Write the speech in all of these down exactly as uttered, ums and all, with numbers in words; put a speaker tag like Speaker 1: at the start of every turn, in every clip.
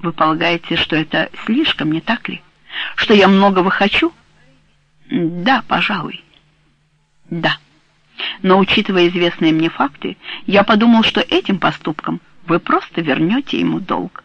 Speaker 1: Вы полагаете, что это слишком, не так ли? Что я многого хочу? Да, пожалуй. Да. Но, учитывая известные мне факты, я подумал, что этим поступком вы просто вернете ему долг.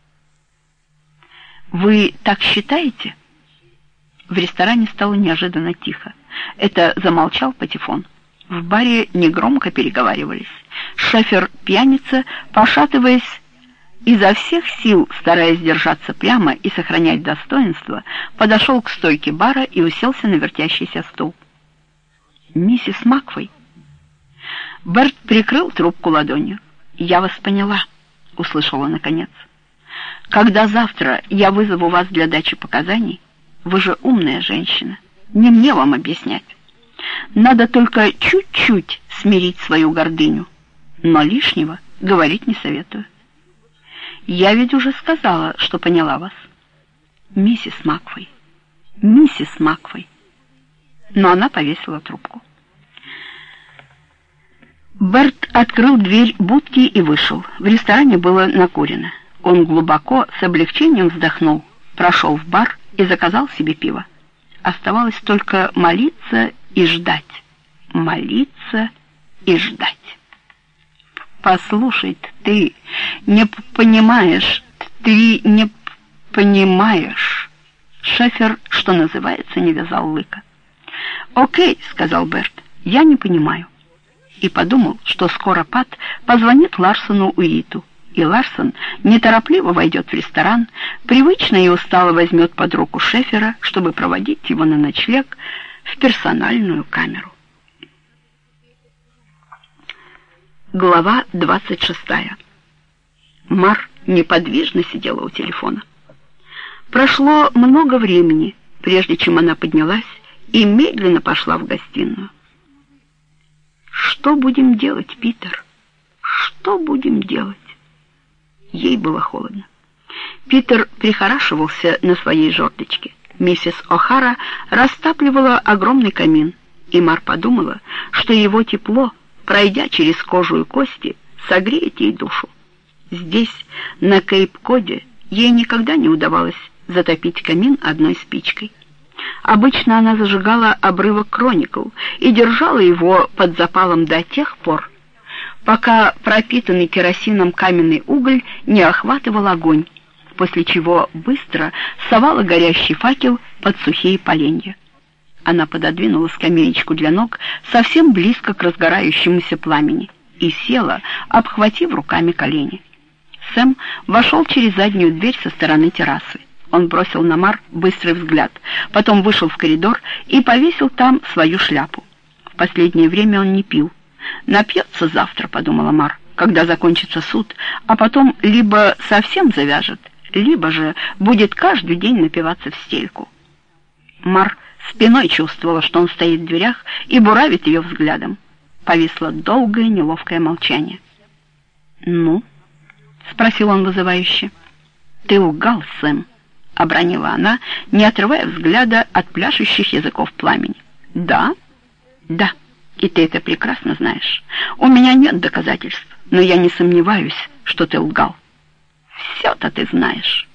Speaker 1: Вы так считаете? В ресторане стало неожиданно тихо. Это замолчал Патефон. В баре негромко переговаривались. Шофер-пьяница, пошатываясь, изо всех сил, стараясь держаться прямо и сохранять достоинство, подошел к стойке бара и уселся на вертящийся стул. «Миссис Макфой». Берт прикрыл трубку ладонью. «Я вас поняла», — услышала наконец. «Когда завтра я вызову вас для дачи показаний, вы же умная женщина, не мне вам объяснять. Надо только чуть-чуть смирить свою гордыню, но лишнего говорить не советую. Я ведь уже сказала, что поняла вас. Миссис Макфой, миссис Макфой». Но она повесила трубку. Берт открыл дверь будки и вышел. В ресторане было накурено. Он глубоко, с облегчением вздохнул, прошел в бар и заказал себе пиво. Оставалось только молиться и ждать. Молиться и ждать. «Послушай, ты не понимаешь, ты не понимаешь». Шофер, что называется, не вязал лыка. «Окей», — сказал Берт, — «я не понимаю». И подумал, что скоро Пат позвонит Ларсону Уиту, и Ларсон неторопливо войдет в ресторан, привычно и устало возьмет под руку Шефера, чтобы проводить его на ночлег в персональную камеру. Глава двадцать шестая. Мар неподвижно сидела у телефона. Прошло много времени, прежде чем она поднялась и медленно пошла в гостиную. «Что будем делать, Питер? Что будем делать?» Ей было холодно. Питер прихорашивался на своей жердочке. Миссис О'Хара растапливала огромный камин, и Мар подумала, что его тепло, пройдя через кожу и кости, согреет ей душу. Здесь, на Кейп-Коде, ей никогда не удавалось затопить камин одной спичкой. Обычно она зажигала обрывок «Кроникл» и держала его под запалом до тех пор, пока пропитанный керосином каменный уголь не охватывал огонь, после чего быстро совала горящий факел под сухие поленья. Она пододвинула скамеечку для ног совсем близко к разгорающемуся пламени и села, обхватив руками колени. Сэм вошел через заднюю дверь со стороны террасы. Он бросил на Мар быстрый взгляд, потом вышел в коридор и повесил там свою шляпу. В последнее время он не пил. «Напьется завтра», — подумала Мар, — «когда закончится суд, а потом либо совсем завяжет, либо же будет каждый день напиваться в стельку». Мар спиной чувствовала, что он стоит в дверях и буравит ее взглядом. Повисло долгое неловкое молчание. «Ну?» — спросил он вызывающе. «Ты лгал, Сэм», — обронила она, не отрывая взгляда от пляшущих языков пламени. «Да? Да, и ты это прекрасно знаешь. У меня нет доказательств, но я не сомневаюсь, что ты лгал. Все-то ты знаешь».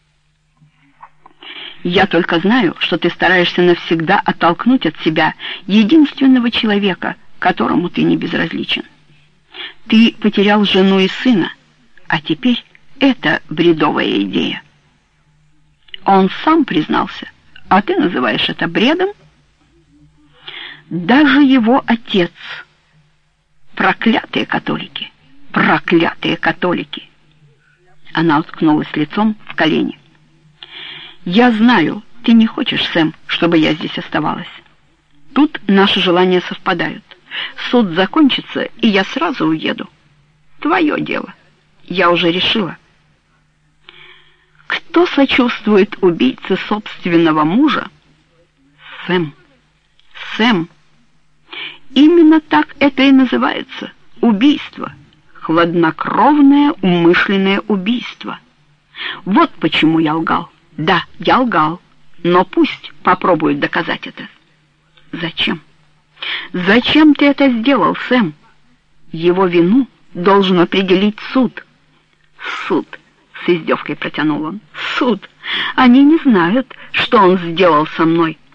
Speaker 1: «Я только знаю, что ты стараешься навсегда оттолкнуть от себя единственного человека, которому ты не безразличен. Ты потерял жену и сына, а теперь это бредовая идея». Он сам признался, а ты называешь это бредом? Даже его отец. Проклятые католики, проклятые католики. Она уткнулась лицом в колени. «Я знаю, ты не хочешь, Сэм, чтобы я здесь оставалась. Тут наши желания совпадают. Суд закончится, и я сразу уеду. Твое дело. Я уже решила». Кто сочувствует убийце собственного мужа? Сэм. Сэм. Именно так это и называется. Убийство. Хладнокровное, умышленное убийство. Вот почему я лгал. Да, я лгал. Но пусть попробуют доказать это. Зачем? Зачем ты это сделал, Сэм? Его вину должен определить суд. Суд. с издевкой протянул он. «Суд! Они не знают, что он сделал со мной.